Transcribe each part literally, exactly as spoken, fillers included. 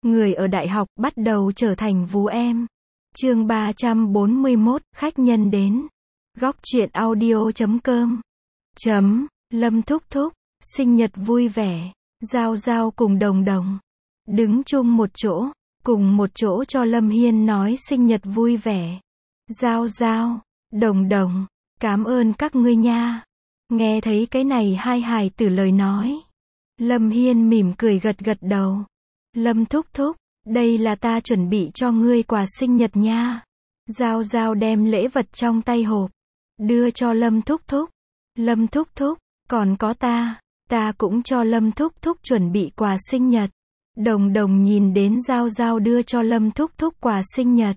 người ở đại học bắt đầu trở thành vú em. Chương ba trăm bốn mươi mốt, khách nhân đến. Góc truyện audio chấm com. Chấm, Lâm thúc thúc, sinh nhật vui vẻ. Giao Giao cùng Đồng Đồng đứng chung một chỗ, cùng một chỗ cho Lâm Hiên nói sinh nhật vui vẻ. Giao Giao, Đồng Đồng, cảm ơn các ngươi nha. Nghe thấy cái này hai hài tử lời nói, Lâm Hiên mỉm cười gật gật đầu. Lâm thúc thúc, đây là ta chuẩn bị cho ngươi quà sinh nhật nha. Giao Giao đem lễ vật trong tay hộp đưa cho Lâm thúc thúc. Lâm thúc thúc, còn có ta, ta cũng cho Lâm thúc thúc chuẩn bị quà sinh nhật. Đồng Đồng nhìn đến Giao Giao đưa cho Lâm thúc thúc quà sinh nhật,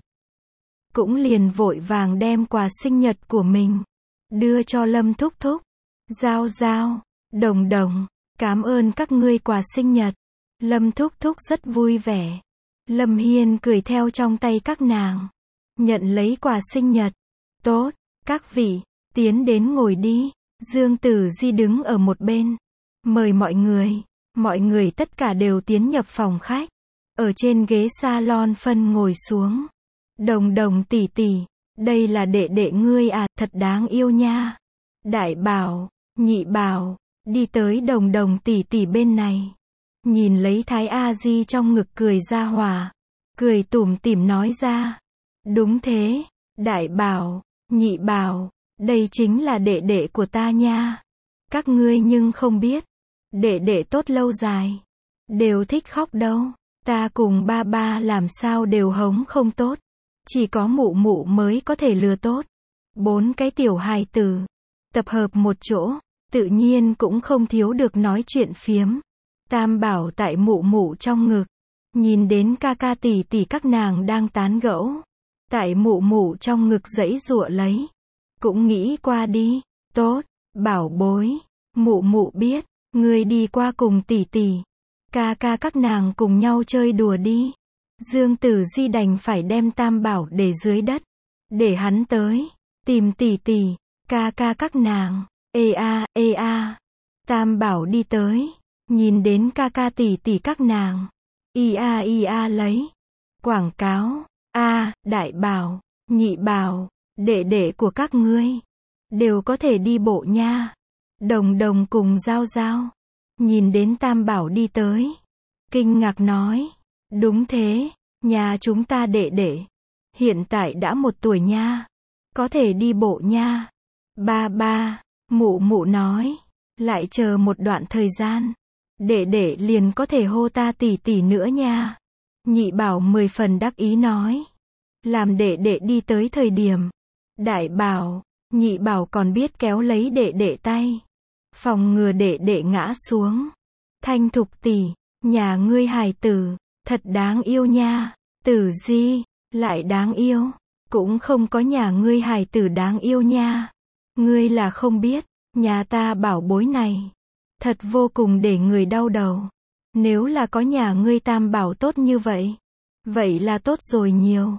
cũng liền vội vàng đem quà sinh nhật của mình đưa cho Lâm thúc thúc. Giao Giao, Đồng Đồng, cảm ơn các ngươi quà sinh nhật. Lâm thúc thúc rất vui vẻ. Lâm Hiên cười theo trong tay các nàng, nhận lấy quà sinh nhật. Tốt, các vị, tiến đến ngồi đi. Dương Tử Di đứng ở một bên, mời mọi người. Mọi người tất cả đều tiến nhập phòng khách, ở trên ghế salon phân ngồi xuống. Đồng Đồng tỷ tỷ, đây là đệ đệ ngươi à, thật đáng yêu nha. Đại Bảo, Nhị Bảo, đi tới Đồng Đồng tỷ tỷ bên này, nhìn lấy Thái A Di trong ngực cười ra hòa, cười tủm tỉm nói ra. Đúng thế, Đại Bảo, Nhị Bảo, đây chính là đệ đệ của ta nha. Các ngươi nhưng không biết, đệ đệ tốt lâu dài, đều thích khóc đâu. Ta cùng ba ba làm sao đều hống không tốt, chỉ có mụ mụ mới có thể lừa tốt. Bốn cái tiểu hài tử tập hợp một chỗ, tự nhiên cũng không thiếu được nói chuyện phiếm. Tam Bảo tại mụ mụ trong ngực, nhìn đến ca ca tỷ tỷ các nàng đang tán gẫu, tại mụ mụ trong ngực giãy giụa lấy, cũng nghĩ qua đi. Tốt, Bảo bối, mụ mụ biết, ngươi đi qua cùng tỷ tỷ, ca ca các nàng cùng nhau chơi đùa đi. Dương Tử Di đành phải đem Tam Bảo để dưới đất, để hắn tới tìm tỷ tỷ, ca ca các nàng. Ê a, ê a. Tam Bảo đi tới, nhìn đến ca ca tỷ tỷ các nàng, y a y a lấy. Quảng cáo, a, Đại Bảo, Nhị Bảo, đệ đệ của các ngươi đều có thể đi bộ nha. Đồng Đồng cùng Giao Giao nhìn đến Tam Bảo đi tới, kinh ngạc nói, đúng thế, nhà chúng ta đệ đệ hiện tại đã một tuổi nha, có thể đi bộ nha. Ba ba, mụ mụ nói, lại chờ một đoạn thời gian, đệ đệ liền có thể hô ta tỷ tỷ nữa nha. Nhị Bảo mười phần đắc ý nói, làm đệ đệ đi tới thời điểm, Đại Bảo, Nhị Bảo còn biết kéo lấy đệ đệ tay, phòng ngừa đệ đệ ngã xuống. Thanh Thục tỷ, nhà ngươi hài tử thật đáng yêu nha. Tử Di, lại đáng yêu, cũng không có nhà ngươi hài tử đáng yêu nha. Ngươi là không biết, nhà ta bảo bối này thật vô cùng để người đau đầu. Nếu là có nhà ngươi Tam Bảo tốt như vậy, vậy là tốt rồi nhiều.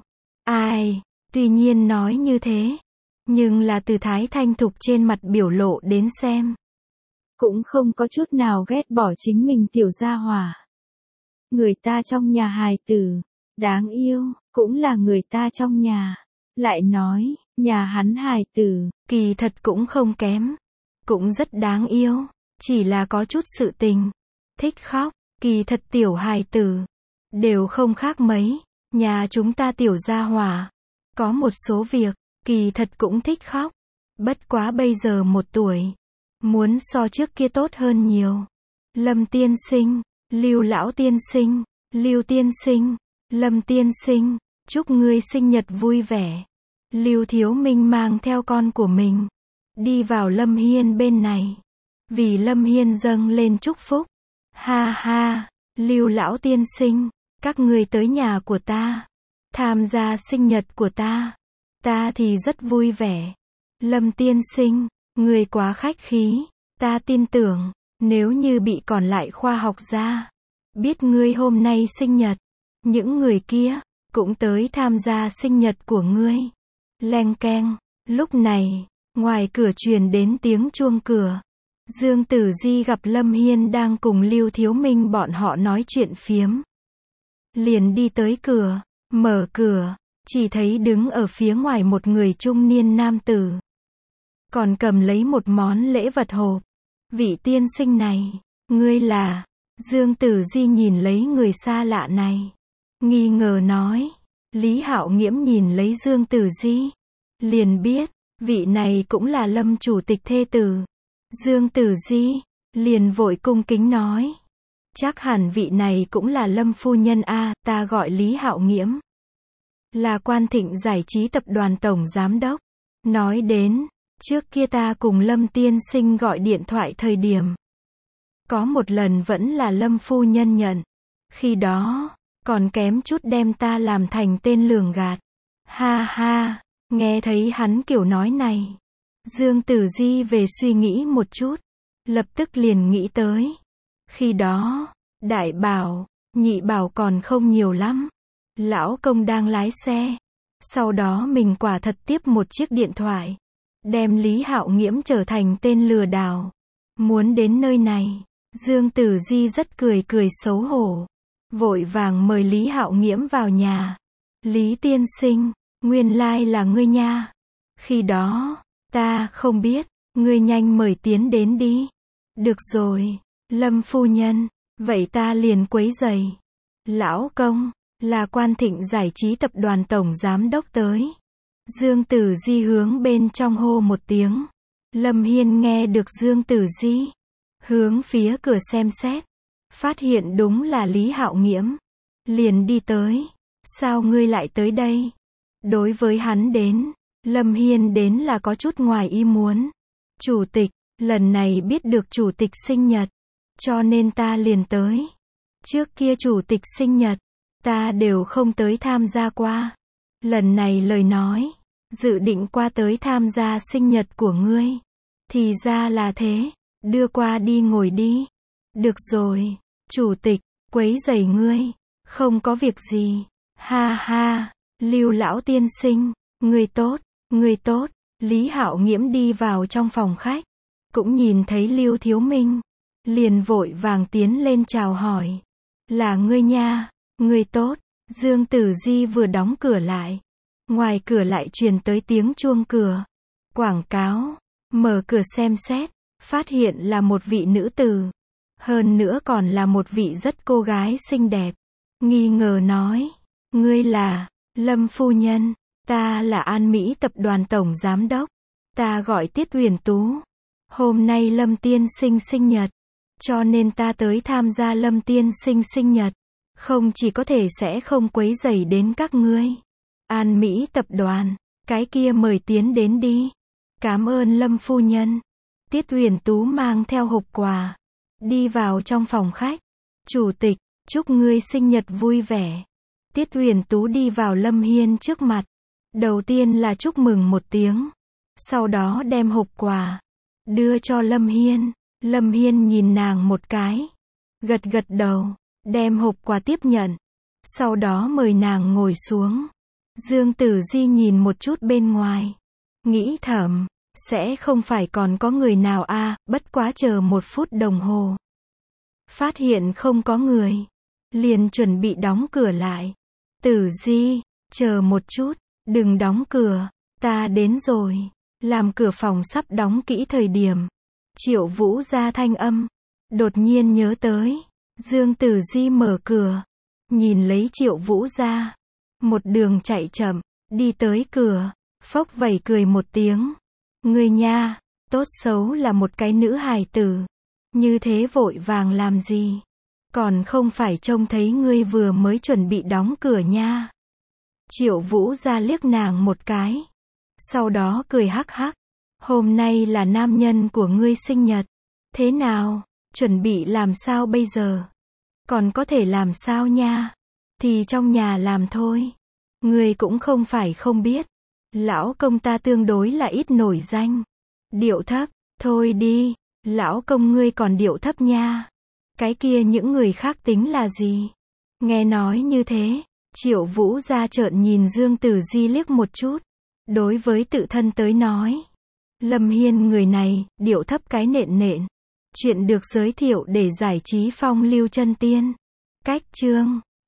Ai, tuy nhiên nói như thế, nhưng là từ Thái Thanh Thục trên mặt biểu lộ đến xem, cũng không có chút nào ghét bỏ chính mình tiểu gia hỏa. Người ta trong nhà hài tử đáng yêu, cũng là người ta trong nhà. Lại nói, nhà hắn hài tử kỳ thật cũng không kém, cũng rất đáng yêu, chỉ là có chút sự tình thích khóc. Kỳ thật tiểu hài tử đều không khác mấy. Nhà chúng ta tiểu gia hỏa có một số việc kỳ thật cũng thích khóc, bất quá bây giờ một tuổi, muốn so trước kia tốt hơn nhiều. Lâm tiên sinh, Lưu lão tiên sinh, Lưu tiên sinh, Lâm tiên sinh, chúc ngươi sinh nhật vui vẻ. Lưu Thiếu Minh mang theo con của mình đi vào Lâm Hiên bên này, vì Lâm Hiên dâng lên chúc phúc. Ha ha, Lưu lão tiên sinh, các ngươi tới nhà của ta, tham gia sinh nhật của ta, ta thì rất vui vẻ. Lâm tiên sinh, ngươi quá khách khí, ta tin tưởng, nếu như bị còn lại khoa học gia biết ngươi hôm nay sinh nhật, những người kia cũng tới tham gia sinh nhật của ngươi. Leng keng, lúc này, ngoài cửa truyền đến tiếng chuông cửa. Dương Tử Di gặp Lâm Hiên đang cùng Lưu Thiếu Minh bọn họ nói chuyện phiếm. liền đi tới cửa, mở cửa, chỉ thấy đứng ở phía ngoài một người trung niên nam tử. Còn cầm lấy một món lễ vật hộp. Vị tiên sinh này, ngươi là? Dương Tử Di nhìn lấy người xa lạ này, nghi ngờ nói. Lý Hạo Nghiễm nhìn lấy Dương Tử Di, liền biết, vị này cũng là Lâm chủ tịch thê tử. Dương Tử Di, liền vội cung kính nói. Chắc hẳn vị này cũng là Lâm phu nhân a, ta gọi Lý Hạo Nghiễm. Là Quan Thịnh Giải trí tập đoàn tổng giám đốc. Nói đến, trước kia ta cùng Lâm tiên sinh gọi điện thoại thời điểm. Có một lần vẫn là Lâm phu nhân nhận. Khi đó, còn kém chút đem ta làm thành tên lường gạt. Ha ha, nghe thấy hắn kiểu nói này. Dương Tử Di về suy nghĩ một chút. Lập tức liền nghĩ tới. Khi đó, đại bảo, nhị bảo còn không nhiều lắm. Lão công đang lái xe. Sau đó mình quả thật tiếp một chiếc điện thoại. Đem Lý Hạo Nghiễm trở thành tên lừa đảo. Muốn đến nơi này, Dương Tử Di rất cười cười xấu hổ. Vội vàng mời Lý Hạo Nghiễm vào nhà. Lý tiên sinh, nguyên lai là ngươi nha. Khi đó, ta không biết, ngươi nhanh mời tiến đến đi. Được rồi, Lâm phu nhân, vậy ta liền quấy giày. Lão công, là Quan Thịnh Giải trí tập đoàn tổng giám đốc tới. Dương Tử Di hướng bên trong hô một tiếng. Lâm Hiên nghe được Dương Tử Di, hướng phía cửa xem xét, phát hiện đúng là Lý Hạo Nghiễm, liền đi tới. Sao ngươi lại tới đây? Đối với hắn đến, Lâm Hiên đến là có chút ngoài ý muốn. Chủ tịch, lần này biết được chủ tịch sinh nhật, cho nên ta liền tới. Trước kia chủ tịch sinh nhật, ta đều không tới tham gia qua. Lần này lời nói, dự định qua tới tham gia sinh nhật của ngươi. Thì ra là thế, đưa qua đi ngồi đi. Được rồi, chủ tịch, quấy rầy ngươi, không có việc gì. Ha ha, Lưu lão tiên sinh, ngươi tốt, ngươi tốt. Lý Hạo Nghiễm đi vào trong phòng khách, cũng nhìn thấy Lưu Thiếu Minh, liền vội vàng tiến lên chào hỏi. Là ngươi nha, ngươi tốt. Dương Tử Di vừa đóng cửa lại, ngoài cửa lại truyền tới tiếng chuông cửa. Quảng cáo, mở cửa xem xét, phát hiện là một vị nữ tử. Hơn nữa còn là một vị rất cô gái xinh đẹp. Nghi ngờ nói, ngươi là Lâm phu nhân, ta là An Mỹ tập đoàn tổng giám đốc. Ta gọi Tiết Huyền Tú. Hôm nay Lâm tiên sinh sinh nhật, cho nên ta tới tham gia Lâm tiên sinh sinh nhật. Không chỉ có thể sẽ không quấy rầy đến các ngươi. An Mỹ tập đoàn, cái kia mời tiến đến đi. Cảm ơn Lâm phu nhân. Tiết Huyền Tú mang theo hộp quà, đi vào trong phòng khách. Chủ tịch, chúc ngươi sinh nhật vui vẻ. Tiết Huyền Tú đi vào Lâm Hiên trước mặt. Đầu tiên là chúc mừng một tiếng. Sau đó đem hộp quà, đưa cho Lâm Hiên. Lâm Hiên nhìn nàng một cái. Gật gật đầu, đem hộp quà tiếp nhận. Sau đó mời nàng ngồi xuống. Dương Tử Di nhìn một chút bên ngoài. Nghĩ thầm, sẽ không phải còn có người nào a à, bất quá chờ một phút đồng hồ. Phát hiện không có người. Liền chuẩn bị đóng cửa lại. Tử Di, chờ một chút, đừng đóng cửa, ta đến rồi. Làm cửa phòng sắp đóng kỹ thời điểm. Triệu Vũ ra thanh âm. Đột nhiên nhớ tới. Dương Tử Di mở cửa. Nhìn lấy Triệu Vũ ra. Một đường chạy chậm, đi tới cửa. Phốc vẩy cười một tiếng. Ngươi nha, tốt xấu là một cái nữ hài tử. Như thế vội vàng làm gì? Còn không phải trông thấy ngươi vừa mới chuẩn bị đóng cửa nha. Triệu Vũ ra liếc nàng một cái. Sau đó cười hắc hắc. Hôm nay là nam nhân của ngươi sinh nhật. Thế nào, chuẩn bị làm sao bây giờ? Còn có thể làm sao nha? Thì trong nhà làm thôi. Ngươi cũng không phải không biết. Lão công ta tương đối là ít nổi danh. Điệu thấp, thôi đi. Lão công ngươi còn điệu thấp nha. Cái kia những người khác tính là gì? Nghe nói như thế, Triệu Vũ ra trợn nhìn Dương Tử Di liếc một chút. Đối với tự thân tới nói, Lâm Hiên người này, điệu thấp cái nện nện. Chuyện được giới thiệu để giải trí phong lưu chân tiên. Cách chương